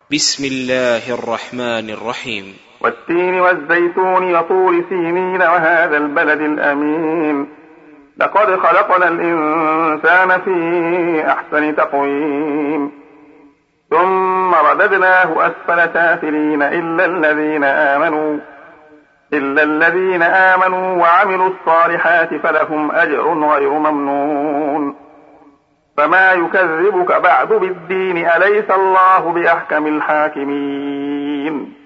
بسم الله الرحمن الرحيم. والتين والزيتون وطور سينين وهذا البلد الأمين لقد خلقنا الإنسان في أحسن تقويم ثم رددناه أسفل سافلين إلا الذين آمنوا وعملوا الصالحات فلهم أجر غير ممنون. فما يكذبك بعد بالدين أليس الله بأحكم الحاكمين.